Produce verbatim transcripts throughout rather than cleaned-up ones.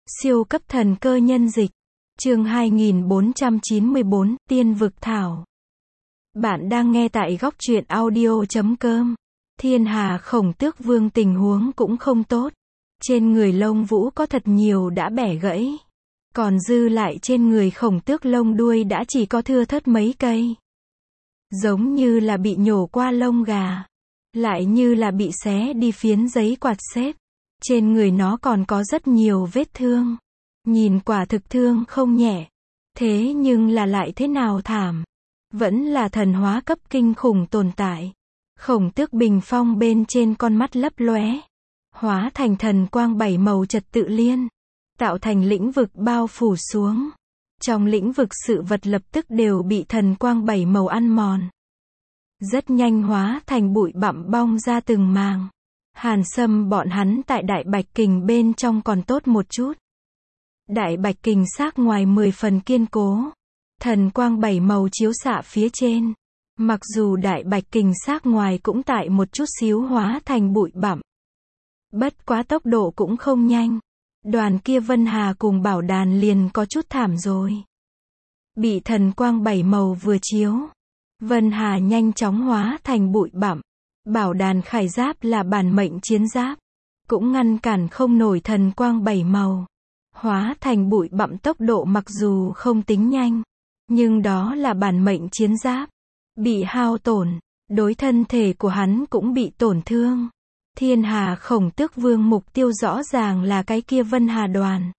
Siêu cấp thần cơ nhân dịch. Chương hai nghìn bốn trăm chín mươi bốn, Tiên vực thảo. Bạn đang nghe tại góc truyện audio chấm com. Thiên Hà Khổng Tước Vương tình huống cũng không tốt. Trên người lông vũ có thật nhiều đã bẻ gãy. Còn dư lại trên người khổng tước lông đuôi đã chỉ có thưa thớt mấy cây. Giống như là bị nhổ qua lông gà. Lại như là bị xé đi phiến giấy quạt xếp. Trên người nó còn có rất nhiều vết thương. Nhìn quả thực thương không nhẹ. Thế nhưng là lại thế nào thảm. Vẫn là thần hóa cấp kinh khủng tồn tại. Khổng tước bình phong bên trên con mắt lấp lóe. Hóa thành thần quang bảy màu trật tự liên. Tạo thành lĩnh vực bao phủ xuống. Trong lĩnh vực sự vật lập tức đều bị thần quang bảy màu ăn mòn. Rất nhanh hóa thành bụi bặm bong ra từng màng. Hàn Sâm bọn hắn tại Đại Bạch Kình bên trong còn tốt một chút. Đại Bạch Kình xác ngoài mười phần kiên cố. Thần quang bảy màu chiếu xạ phía trên. Mặc dù Đại Bạch Kình xác ngoài cũng tại một chút xíu hóa thành bụi bặm. Bất quá tốc độ cũng không nhanh. Đoàn kia Vân Hà cùng Bảo Đàn liền có chút thảm rồi. Bị thần quang bảy màu vừa chiếu. Vân Hà nhanh chóng hóa thành bụi bặm. Bảo Đàn khải giáp là bản mệnh chiến giáp. Cũng ngăn cản không nổi thần quang bảy màu. Hóa thành bụi bặm tốc độ mặc dù không tính nhanh. Nhưng đó là bản mệnh chiến giáp. Bị hao tổn. Đối thân thể của hắn cũng bị tổn thương. Thiên Hà Khổng Tước Vương mục tiêu rõ ràng là cái kia Vân Hà đoàn.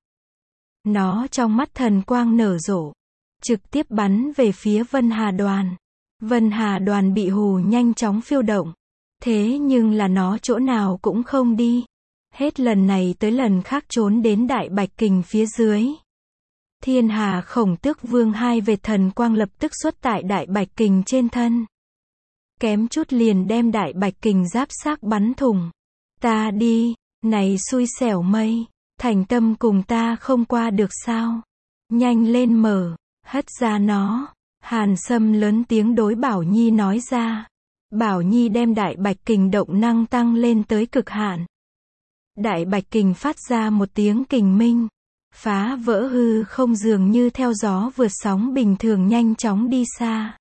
Nó trong mắt thần quang nở rộ. Trực tiếp bắn về phía Vân Hà đoàn. Vân Hà đoàn bị hù nhanh chóng phiêu động. Thế nhưng là nó chỗ nào cũng không đi. Hết lần này tới lần khác trốn đến Đại Bạch Kình phía dưới. Thiên Hà Khổng Tước Vương hai vệt thần quang lập tức xuất tại Đại Bạch Kình trên thân. Kém chút liền đem Đại Bạch Kình giáp xác bắn thủng. Ta đi, này xui xẻo mây, thành tâm cùng ta không qua được sao? Nhanh lên mở, hất ra nó. Hàn Sâm lớn tiếng đối Bảo Nhi nói ra. Bảo Nhi đem Đại Bạch Kình động năng tăng lên tới cực hạn. Đại Bạch Kình phát ra một tiếng kình minh. Phá vỡ hư không dường như theo gió vượt sóng bình thường nhanh chóng đi xa.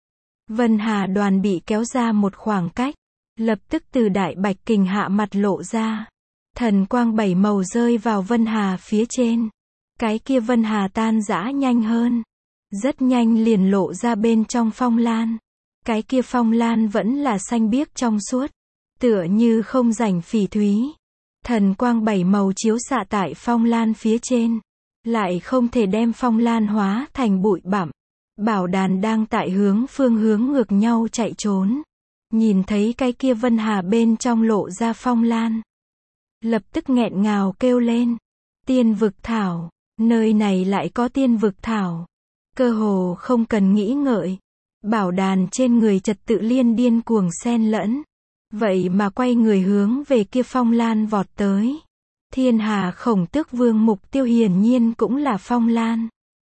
Vân Hà đoàn bị kéo ra một khoảng cách. Lập tức từ Đại Bạch Kình hạ mặt lộ ra. Thần quang bảy màu rơi vào Vân Hà phía trên. Cái kia Vân Hà tan rã nhanh hơn. Rất nhanh liền lộ ra bên trong phong lan. Cái kia phong lan vẫn là xanh biếc trong suốt. Tựa như không rảnh phỉ thúy. Thần quang bảy màu chiếu xạ tại phong lan phía trên. Lại không thể đem phong lan hóa thành bụi bặm. Bảo Đàn đang tại hướng phương hướng ngược nhau chạy trốn. Nhìn thấy cái kia Vân Hà bên trong lộ ra phong lan. Lập tức nghẹn ngào kêu lên. Tiên vực thảo. Nơi này lại có tiên vực thảo. Cơ hồ không cần nghĩ ngợi. Bảo Đàn trên người trật tự liên điên cuồng xen lẫn. Vậy mà quay người hướng về kia phong lan vọt tới. Thiên Hà Khổng Tước Vương mục tiêu hiển nhiên cũng là phong lan.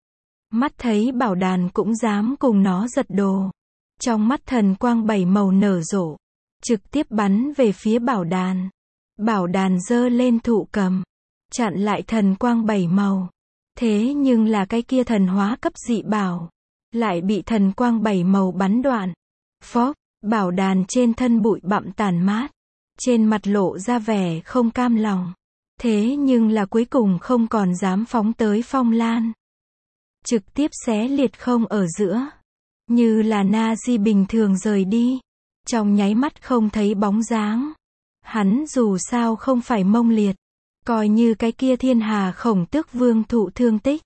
Mắt thấy Bảo Đàn cũng dám cùng nó giật đồ. Trong mắt thần quang bảy màu nở rộ. Trực tiếp bắn về phía Bảo Đàn. Bảo Đàn giơ lên thụ cầm. Chặn lại thần quang bảy màu. Thế nhưng là cái kia thần hóa cấp dị bảo. Lại bị thần quang bảy màu bắn đoạn. Phốc, Bảo Đàn trên thân bụi bặm tàn mát. Trên mặt lộ ra vẻ không cam lòng. Thế nhưng là cuối cùng không còn dám phóng tới phong lan. Trực tiếp xé liệt không ở giữa. Như là na di bình thường rời đi. Trong nháy mắt không thấy bóng dáng. Hắn dù sao không phải mông liệt. Coi như cái kia Thiên Hà Khổng Tước Vương thụ thương tích.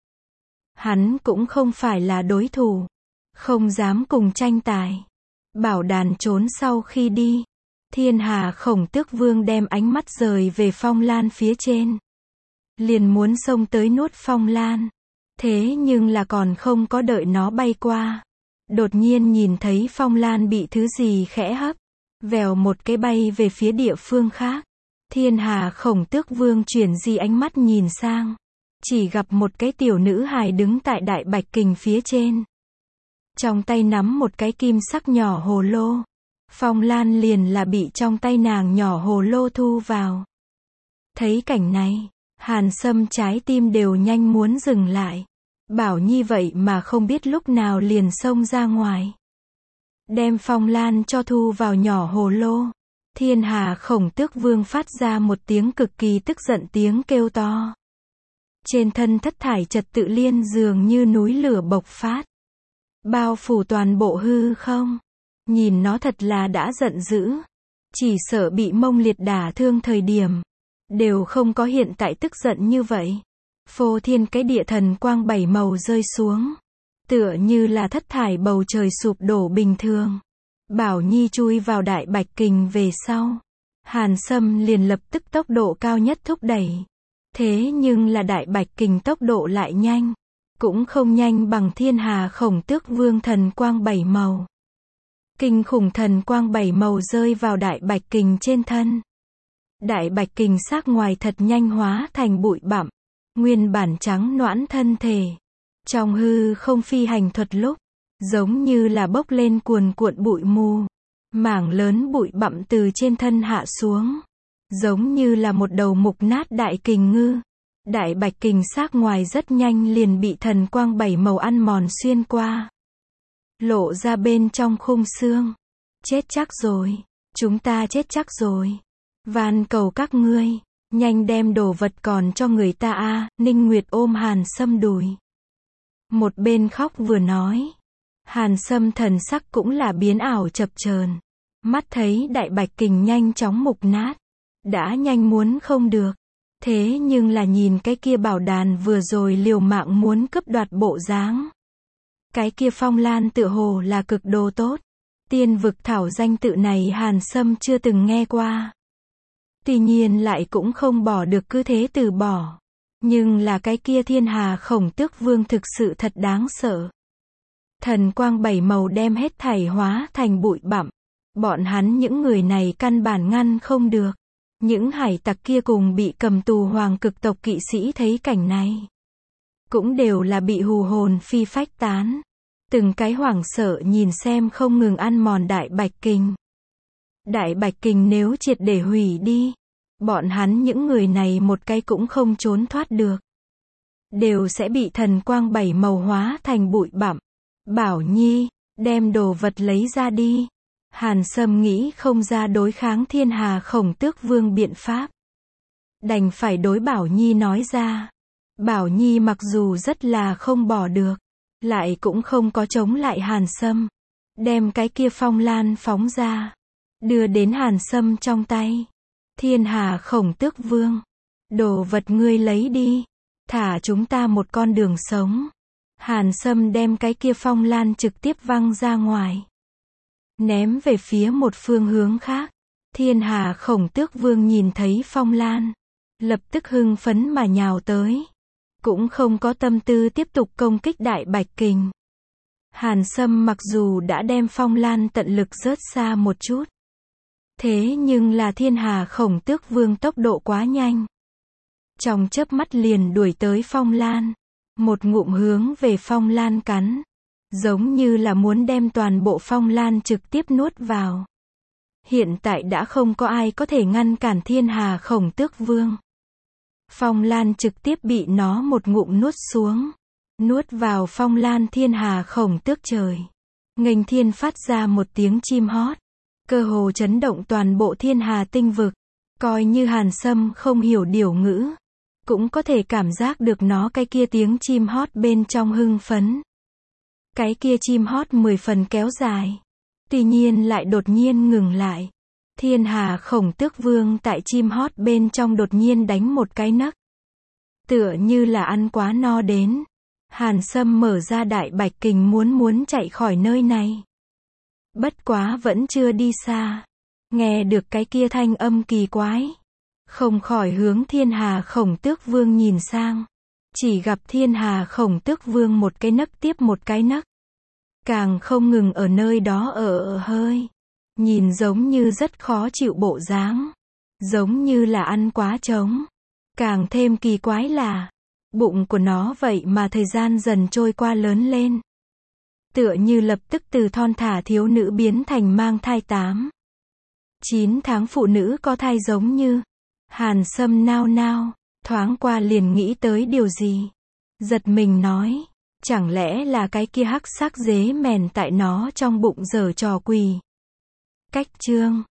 Hắn cũng không phải là đối thủ. Không dám cùng tranh tài. Bảo Đàn trốn sau khi đi. Thiên Hà Khổng Tước Vương đem ánh mắt rời về phong lan phía trên. Liền muốn xông tới nuốt phong lan. Thế nhưng là còn không có đợi nó bay qua. Đột nhiên nhìn thấy phong lan bị thứ gì khẽ hấp. Vèo một cái bay về phía địa phương khác. Thiên Hà Khổng Tước Vương chuyển di ánh mắt nhìn sang. Chỉ gặp một cái tiểu nữ hài đứng tại Đại Bạch Kình phía trên. Trong tay nắm một cái kim sắc nhỏ hồ lô. Phong lan liền là bị trong tay nàng nhỏ hồ lô thu vào. Thấy cảnh này, Hàn Sâm trái tim đều nhanh muốn dừng lại. Bảo Nhi vậy mà không biết lúc nào liền xông ra ngoài. Đem phong lan cho thu vào nhỏ hồ lô. Thiên Hà Khổng Tước Vương phát ra một tiếng cực kỳ tức giận, tiếng kêu to. Trên thân thất thải trật tự liên dường như núi lửa bộc phát. Bao phủ toàn bộ hư không. Nhìn nó thật là đã giận dữ. Chỉ sợ bị Mông Liệt đả thương thời điểm. Đều không có hiện tại tức giận như vậy. Phô thiên cái địa thần quang bảy màu rơi xuống. Tựa như là thất thải bầu trời sụp đổ bình thường. Bảo Nhi chui vào đại bạch kình về sau. Hàn Sâm liền lập tức tốc độ cao nhất thúc đẩy. Thế nhưng là đại bạch kình tốc độ lại nhanh. Cũng không nhanh bằng Thiên Hà Khổng Tước Vương thần quang bảy màu. Kinh khủng thần quang bảy màu rơi vào đại bạch kình trên thân. Đại bạch kình xác ngoài thật nhanh hóa thành bụi bặm. Nguyên bản trắng noãn thân thể. Trong hư không phi hành thuật lúc. Giống như là bốc lên cuồn cuộn bụi mù. Mảng lớn bụi bặm từ trên thân hạ xuống. Giống như là một đầu mục nát đại kình ngư. Đại bạch kình xác ngoài rất nhanh liền bị thần quang bảy màu ăn mòn xuyên qua. Lộ ra bên trong khung xương. Chết chắc rồi. Chúng ta chết chắc rồi. Van cầu các ngươi. Nhanh đem đồ vật còn cho người ta a. À, Ninh Nguyệt ôm Hàn Sâm đùi. Một bên khóc vừa nói. Hàn Sâm thần sắc cũng là biến ảo chập chờn. Mắt thấy đại bạch kình nhanh chóng mục nát. Đã nhanh muốn không được. Thế nhưng là nhìn cái kia bảo đàn vừa rồi liều mạng muốn cướp đoạt bộ dáng. Cái kia phong lan tựa hồ là cực đồ tốt. Tiên vực thảo danh tự này Hàn Sâm chưa từng nghe qua. Tuy nhiên lại cũng không bỏ được cứ thế từ bỏ. Nhưng là cái kia Thiên Hà Khổng Tước Vương thực sự thật đáng sợ. Thần quang bảy màu đem hết thảy hóa thành bụi bặm. Bọn hắn những người này căn bản ngăn không được. Những hải tặc kia cùng bị cầm tù hoàng cực tộc kỵ sĩ thấy cảnh này. Cũng đều là bị hù hồn phi phách tán. Từng cái hoảng sợ nhìn xem không ngừng ăn mòn đại bạch kình. Đại bạch kình nếu triệt để hủy đi. Bọn hắn những người này một cái cũng không trốn thoát được. Đều sẽ bị thần quang bảy màu hóa thành bụi bặm. Bảo Nhi, đem đồ vật lấy ra đi. Hàn Sâm nghĩ không ra đối kháng Thiên Hà Khổng Tước Vương biện pháp. Đành phải đối Bảo Nhi nói ra. Bảo Nhi mặc dù rất là không bỏ được. Lại cũng không có chống lại Hàn Sâm. Đem cái kia phong lan phóng ra. Đưa đến Hàn Sâm trong tay. Thiên Hà Khổng Tước Vương. Đồ vật ngươi lấy đi. Thả chúng ta một con đường sống. Hàn Sâm đem cái kia phong lan trực tiếp văng ra ngoài. Ném về phía một phương hướng khác. Thiên Hà Khổng Tước Vương nhìn thấy phong lan. Lập tức hưng phấn mà nhào tới. Cũng không có tâm tư tiếp tục công kích đại bạch kình. Hàn Sâm mặc dù đã đem phong lan tận lực rớt xa một chút. Thế nhưng là Thiên Hà Khổng Tước Vương tốc độ quá nhanh. Trong chớp mắt liền đuổi tới phong lan. Một ngụm hướng về phong lan cắn. Giống như là muốn đem toàn bộ phong lan trực tiếp nuốt vào. Hiện tại đã không có ai có thể ngăn cản Thiên Hà Khổng Tước Vương. Phong lan trực tiếp bị nó một ngụm nuốt xuống. Nuốt vào phong lan Thiên Hà Khổng Tước trời. Nghênh thiên phát ra một tiếng chim hót. Cơ hồ chấn động toàn bộ Thiên Hà tinh vực. Coi như Hàn Sâm không hiểu điều ngữ. Cũng có thể cảm giác được nó cái kia tiếng chim hót bên trong hưng phấn. Cái kia chim hót mười phần kéo dài. Tuy nhiên lại đột nhiên ngừng lại. Thiên Hà Khổng Tước Vương tại chim hót bên trong đột nhiên đánh một cái nấc. Tựa như là ăn quá no đến. Hàn Sâm mở ra đại bạch kình muốn muốn chạy khỏi nơi này. Bất quá vẫn chưa đi xa. Nghe được cái kia thanh âm kỳ quái. Không khỏi hướng Thiên Hà Khổng Tước Vương nhìn sang. Chỉ gặp Thiên Hà Khổng Tước Vương một cái nấc tiếp một cái nấc. Càng không ngừng ở nơi đó ở, ở hơi. Nhìn giống như rất khó chịu bộ dáng. Giống như là ăn quá trống. Càng thêm kỳ quái là, bụng của nó vậy mà thời gian dần trôi qua lớn lên. Tựa như lập tức từ thon thả thiếu nữ biến thành mang thai tám. chín tháng phụ nữ có thai giống như. Hàn Sâm nao nao. Thoáng qua liền nghĩ tới điều gì. Giật mình nói. Chẳng lẽ là cái kia hắc sắc dế mèn tại nó trong bụng giở trò quỷ. Cách chương